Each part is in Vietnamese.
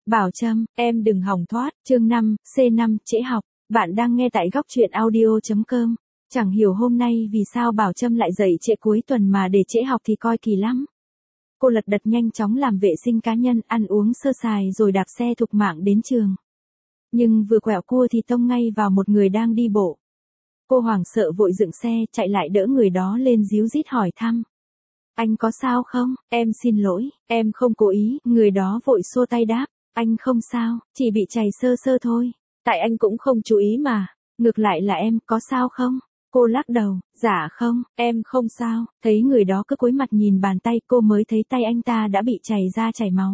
Bảo Trâm, em đừng hòng thoát, chương 5, C5, trễ học. Bạn đang nghe tại góc truyện audio.com. Chẳng hiểu hôm nay vì sao Bảo Trâm lại dậy trễ cuối tuần mà để trễ học thì coi kỳ lắm. Cô lật đật nhanh chóng làm vệ sinh cá nhân, ăn uống sơ sài rồi đạp xe thục mạng đến trường. Nhưng vừa quẹo cua thì tông ngay vào một người đang đi bộ. Cô hoảng sợ vội dựng xe, chạy lại đỡ người đó lên díu dít hỏi thăm. Anh có sao không? Em xin lỗi, em không cố ý, người đó vội xua tay đáp. Anh không sao, chỉ bị chảy sơ sơ thôi. Tại anh cũng không chú ý mà. Ngược lại là em, có sao không? Cô lắc đầu, dạ không, em không sao. Thấy người đó cứ cúi mặt nhìn bàn tay, cô mới thấy tay anh ta đã bị chảy ra chảy máu.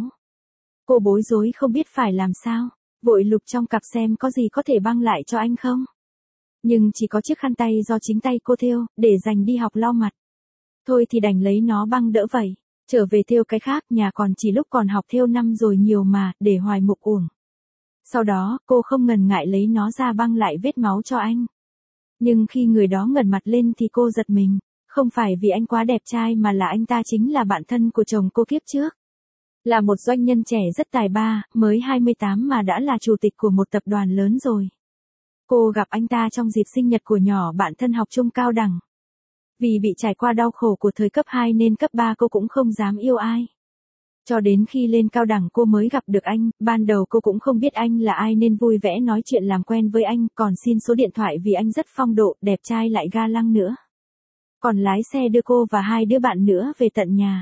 Cô bối rối không biết phải làm sao. Vội lục trong cặp xem có gì có thể băng lại cho anh không. Nhưng chỉ có chiếc khăn tay do chính tay cô thêu, để dành đi học lau mặt. Thôi thì đành lấy nó băng đỡ vậy. Trở về thêu cái khác, nhà còn chỉ lúc còn học thêu năm rồi nhiều mà, để hoài mục uổng. Sau đó, cô không ngần ngại lấy nó ra băng lại vết máu cho anh. Nhưng khi người đó ngẩng mặt lên thì cô giật mình. Không phải vì anh quá đẹp trai mà là anh ta chính là bạn thân của chồng cô kiếp trước. Là một doanh nhân trẻ rất tài ba, mới 28 mà đã là chủ tịch của một tập đoàn lớn rồi. Cô gặp anh ta trong dịp sinh nhật của nhỏ bạn thân học chung cao đẳng. Vì bị trải qua đau khổ của thời cấp 2 nên cấp 3 cô cũng không dám yêu ai. Cho đến khi lên cao đẳng cô mới gặp được anh, ban đầu cô cũng không biết anh là ai nên vui vẻ nói chuyện làm quen với anh, còn xin số điện thoại vì anh rất phong độ, đẹp trai lại ga lăng nữa. Còn lái xe đưa cô và 2 đứa bạn nữa về tận nhà.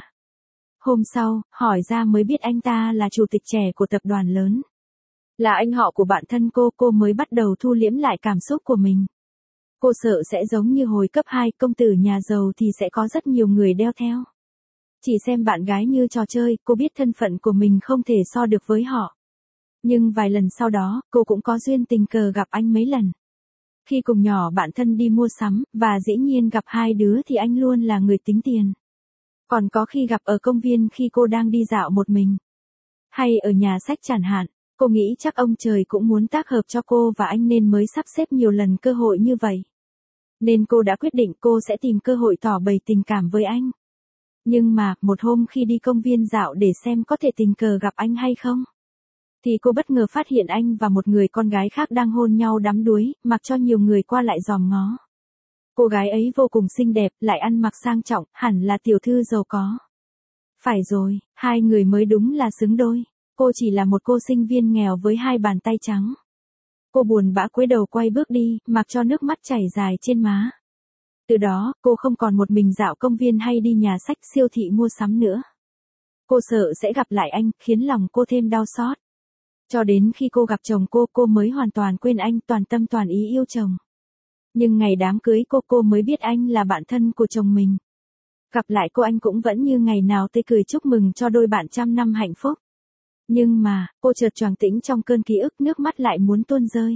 Hôm sau, hỏi ra mới biết anh ta là chủ tịch trẻ của tập đoàn lớn. Là anh họ của bạn thân cô mới bắt đầu thu liễm lại cảm xúc của mình. Cô sợ sẽ giống như hồi cấp 2, công tử nhà giàu thì sẽ có rất nhiều người đeo theo. Chỉ xem bạn gái như trò chơi, cô biết thân phận của mình không thể so được với họ. Nhưng vài lần sau đó, cô cũng có duyên tình cờ gặp anh mấy lần. Khi cùng nhỏ bạn thân đi mua sắm, và dĩ nhiên gặp 2 đứa thì anh luôn là người tính tiền. Còn có khi gặp ở công viên khi cô đang đi dạo một mình. Hay ở nhà sách chẳng hạn, cô nghĩ chắc ông trời cũng muốn tác hợp cho cô và anh nên mới sắp xếp nhiều lần cơ hội như vậy. Nên cô đã quyết định cô sẽ tìm cơ hội tỏ bày tình cảm với anh. Nhưng mà, một hôm khi đi công viên dạo để xem có thể tình cờ gặp anh hay không, thì cô bất ngờ phát hiện anh và một người con gái khác đang hôn nhau đắm đuối, mặc cho nhiều người qua lại dòm ngó. Cô gái ấy vô cùng xinh đẹp, lại ăn mặc sang trọng, hẳn là tiểu thư giàu có. Phải rồi, 2 người mới đúng là xứng đôi. Cô chỉ là một cô sinh viên nghèo với 2 bàn tay trắng. Cô buồn bã cúi đầu quay bước đi, mặc cho nước mắt chảy dài trên má. Từ đó, cô không còn một mình dạo công viên hay đi nhà sách, siêu thị mua sắm nữa. Cô sợ sẽ gặp lại anh, khiến lòng cô thêm đau xót. Cho đến khi cô gặp chồng cô mới hoàn toàn quên anh, toàn tâm toàn ý yêu chồng. Nhưng ngày đám cưới cô mới biết anh là bạn thân của chồng mình. Gặp lại cô anh cũng vẫn như ngày nào tươi cười chúc mừng cho đôi bạn trăm năm hạnh phúc. Nhưng mà, cô chợt choàng tỉnh trong cơn ký ức, nước mắt lại muốn tuôn rơi.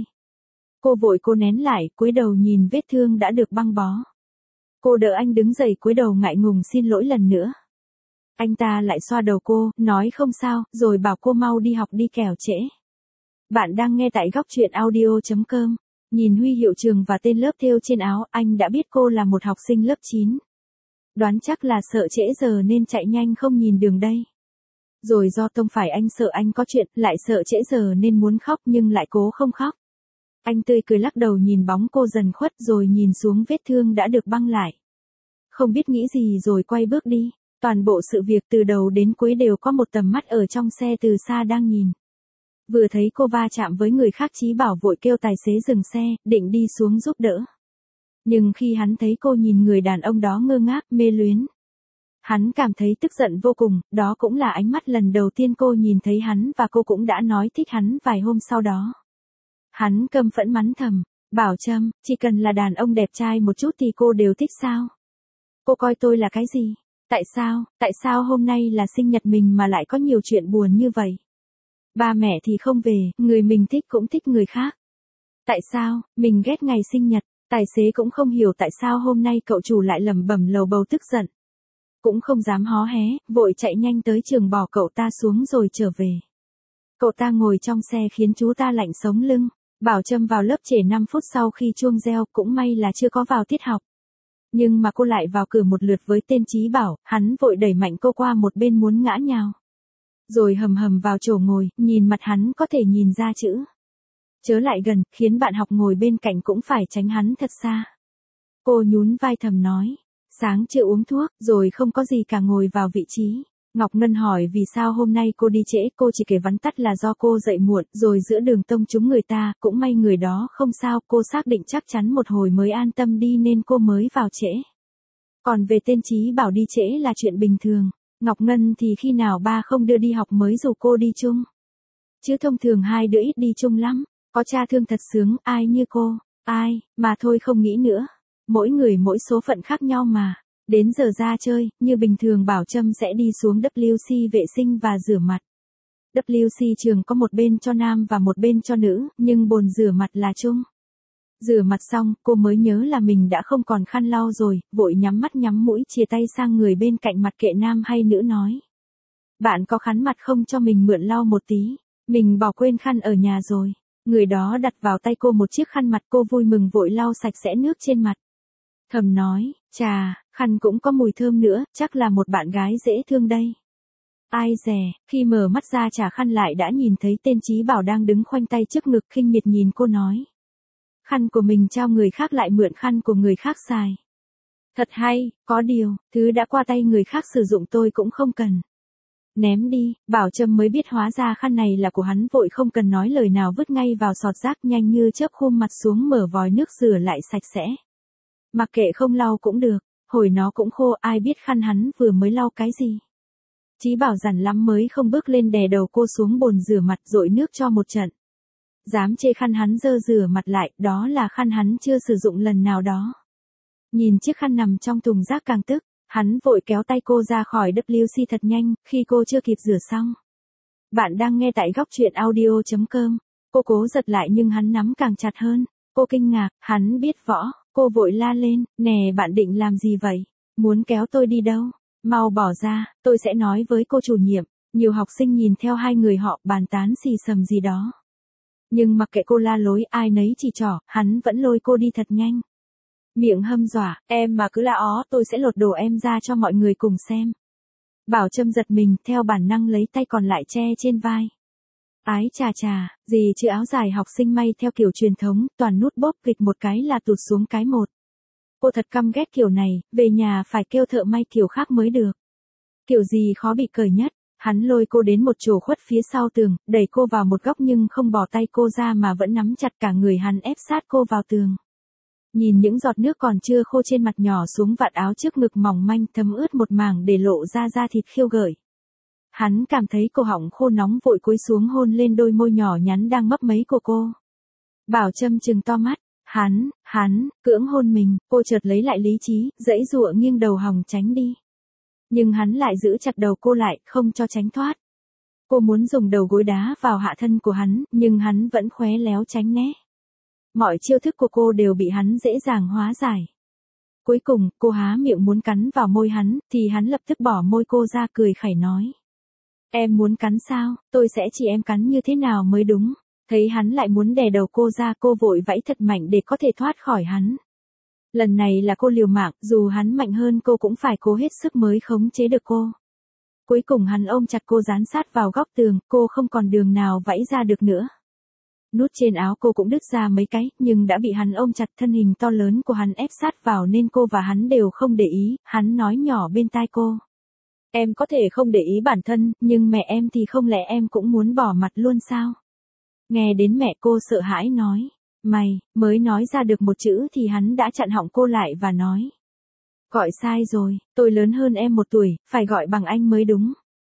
Cô nén lại, cúi đầu nhìn vết thương đã được băng bó. Cô đỡ anh đứng dậy cúi đầu ngại ngùng xin lỗi lần nữa. Anh ta lại xoa đầu cô, nói không sao, rồi bảo cô mau đi học đi kẻo trễ. Bạn đang nghe tại góc truyện audio.com. Nhìn huy hiệu trường và tên lớp thêu trên áo, anh đã biết cô là một học sinh lớp 9. Đoán chắc là sợ trễ giờ nên chạy nhanh không nhìn đường đây. Rồi do tông phải anh sợ anh có chuyện, lại sợ trễ giờ nên muốn khóc nhưng lại cố không khóc. Anh tươi cười lắc đầu nhìn bóng cô dần khuất rồi nhìn xuống vết thương đã được băng lại. Không biết nghĩ gì rồi quay bước đi. Toàn bộ sự việc từ đầu đến cuối đều có một tầm mắt ở trong xe từ xa đang nhìn. Vừa thấy cô va chạm với người khác Chí Bảo vội kêu tài xế dừng xe, định đi xuống giúp đỡ. Nhưng khi hắn thấy cô nhìn người đàn ông đó ngơ ngác, mê luyến. Hắn cảm thấy tức giận vô cùng, đó cũng là ánh mắt lần đầu tiên cô nhìn thấy hắn và cô cũng đã nói thích hắn vài hôm sau đó. Hắn căm phẫn mắng thầm, Bảo Trâm, chỉ cần là đàn ông đẹp trai một chút thì cô đều thích sao? Cô coi tôi là cái gì? Tại sao hôm nay là sinh nhật mình mà lại có nhiều chuyện buồn như vậy? Ba mẹ thì không về, người mình thích cũng thích người khác. Tại sao, mình ghét ngày sinh nhật, tài xế cũng không hiểu tại sao hôm nay cậu chủ lại lẩm bẩm lầu bầu tức giận. Cũng không dám hó hé, vội chạy nhanh tới trường bỏ cậu ta xuống rồi trở về. Cậu ta ngồi trong xe khiến chú ta lạnh sống lưng. Bảo Trâm vào lớp trễ 5 phút sau khi chuông reo, cũng may là chưa có vào tiết học. Nhưng mà cô lại vào cửa một lượt với tên Chí Bảo, hắn vội đẩy mạnh cô qua một bên muốn ngã nhào. Rồi hầm hầm vào chỗ ngồi, nhìn mặt hắn có thể nhìn ra chữ. Chớ lại gần, khiến bạn học ngồi bên cạnh cũng phải tránh hắn thật xa. Cô nhún vai thầm nói. Sáng chưa uống thuốc, rồi không có gì cả ngồi vào vị trí. Ngọc Ngân hỏi vì sao hôm nay cô đi trễ, cô chỉ kể vắn tắt là do cô dậy muộn, rồi giữa đường tông trúng người ta, cũng may người đó không sao, cô xác định chắc chắn một hồi mới an tâm đi nên cô mới vào trễ. Còn về tên Chí Bảo đi trễ là chuyện bình thường, Ngọc Ngân thì khi nào ba không đưa đi học mới rủ cô đi chung. Chứ thông thường hai đứa ít đi chung lắm, có cha thương thật sướng, ai như cô, ai, mà thôi không nghĩ nữa. Mỗi người mỗi số phận khác nhau mà. Đến giờ ra chơi, như bình thường Bảo Trâm sẽ đi xuống WC vệ sinh và rửa mặt. WC trường có một bên cho nam và một bên cho nữ, nhưng bồn rửa mặt là chung. Rửa mặt xong, cô mới nhớ là mình đã không còn khăn lau rồi, vội nhắm mắt nhắm mũi chìa tay sang người bên cạnh mặc kệ nam hay nữ nói. Bạn có khăn mặt không cho mình mượn lau một tí, mình bỏ quên khăn ở nhà rồi. Người đó đặt vào tay cô một chiếc khăn mặt, cô vui mừng vội lau sạch sẽ nước trên mặt. Thầm nói, chà, khăn cũng có mùi thơm nữa, chắc là một bạn gái dễ thương đây. Ai dè, khi mở mắt ra trả khăn lại đã nhìn thấy tên Chí Bảo đang đứng khoanh tay trước ngực khinh miệt nhìn cô nói. Khăn của mình trao người khác lại mượn khăn của người khác xài. Thật hay, có điều, thứ đã qua tay người khác sử dụng tôi cũng không cần. Ném đi, Bảo Trâm mới biết hóa ra khăn này là của hắn, vội không cần nói lời nào vứt ngay vào sọt rác, nhanh như chớp khum mặt xuống mở vòi nước rửa lại sạch sẽ. Mặc kệ không lau cũng được, hồi nó cũng khô, ai biết khăn hắn vừa mới lau cái gì. Chí Bảo dằn lắm mới không bước lên đè đầu cô xuống bồn rửa mặt dội nước cho một trận. Dám chê khăn hắn dơ rửa mặt lại, đó là khăn hắn chưa sử dụng lần nào đó. Nhìn chiếc khăn nằm trong thùng rác càng tức, hắn vội kéo tay cô ra khỏi WC thật nhanh, khi cô chưa kịp rửa xong. Bạn đang nghe tại góc truyện audio.com. Cô cố giật lại nhưng hắn nắm càng chặt hơn. Cô kinh ngạc, hắn biết võ. Cô vội la lên, nè bạn định làm gì vậy? Muốn kéo tôi đi đâu? Mau bỏ ra, tôi sẽ nói với cô chủ nhiệm. Nhiều học sinh nhìn theo hai người họ bàn tán xì xầm gì đó. Nhưng mặc kệ cô la lối ai nấy chỉ trỏ, hắn vẫn lôi cô đi thật nhanh. Miệng hâm dọa, em mà cứ la ó tôi sẽ lột đồ em ra cho mọi người cùng xem. Bảo Trâm giật mình, theo bản năng lấy tay còn lại che trên vai. Ái chà chà, gì chứ áo dài học sinh may theo kiểu truyền thống, toàn nút bóp kịch một cái là tụt xuống cái một. Cô thật căm ghét kiểu này, về nhà phải kêu thợ may kiểu khác mới được. Kiểu gì khó bị cởi nhất, hắn lôi cô đến một chỗ khuất phía sau tường, đẩy cô vào một góc nhưng không bỏ tay cô ra mà vẫn nắm chặt cả người hắn ép sát cô vào tường. Nhìn những giọt nước còn chưa khô trên mặt nhỏ xuống vạt áo trước ngực mỏng manh thấm ướt một mảng để lộ ra da thịt khiêu gợi. Hắn cảm thấy cổ họng khô nóng vội cúi xuống hôn lên đôi môi nhỏ nhắn đang mấp máy của cô. Bảo Trâm trừng to mắt, hắn, cưỡng hôn mình, cô chợt lấy lại lý trí, giãy giụa nghiêng đầu hòng tránh đi. Nhưng hắn lại giữ chặt đầu cô lại, không cho tránh thoát. Cô muốn dùng đầu gối đá vào hạ thân của hắn, nhưng hắn vẫn khéo léo tránh né. Mọi chiêu thức của cô đều bị hắn dễ dàng hóa giải. Cuối cùng, cô há miệng muốn cắn vào môi hắn, thì hắn lập tức bỏ môi cô ra cười khẩy nói. Em muốn cắn sao, tôi sẽ chỉ em cắn như thế nào mới đúng. Thấy hắn lại muốn đè đầu cô ra, cô vội vẫy thật mạnh để có thể thoát khỏi hắn. Lần này là cô liều mạng, dù hắn mạnh hơn cô cũng phải cố hết sức mới khống chế được cô. Cuối cùng hắn ôm chặt cô dán sát vào góc tường, cô không còn đường nào vẫy ra được nữa. Nút trên áo cô cũng đứt ra mấy cái, nhưng đã bị hắn ôm chặt, thân hình to lớn của hắn ép sát vào nên cô và hắn đều không để ý, hắn nói nhỏ bên tai cô. Em có thể không để ý bản thân, nhưng mẹ em thì không lẽ em cũng muốn bỏ mặt luôn sao? Nghe đến mẹ cô sợ hãi nói. Mày, mới nói ra được một chữ thì hắn đã chặn họng cô lại và nói. Gọi sai rồi, tôi lớn hơn em 1 tuổi, phải gọi bằng anh mới đúng.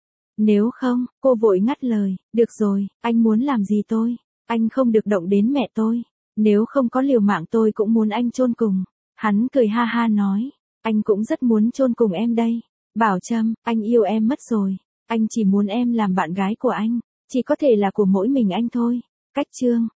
Nếu không, cô vội ngắt lời, được rồi, anh muốn làm gì tôi? Anh không được động đến mẹ tôi. Nếu không có liều mạng tôi cũng muốn anh chôn cùng. Hắn cười ha ha nói, anh cũng rất muốn chôn cùng em đây. Bảo Trâm, anh yêu em mất rồi. Anh chỉ muốn em làm bạn gái của anh. Chỉ có thể là của mỗi mình anh thôi. Cách chương.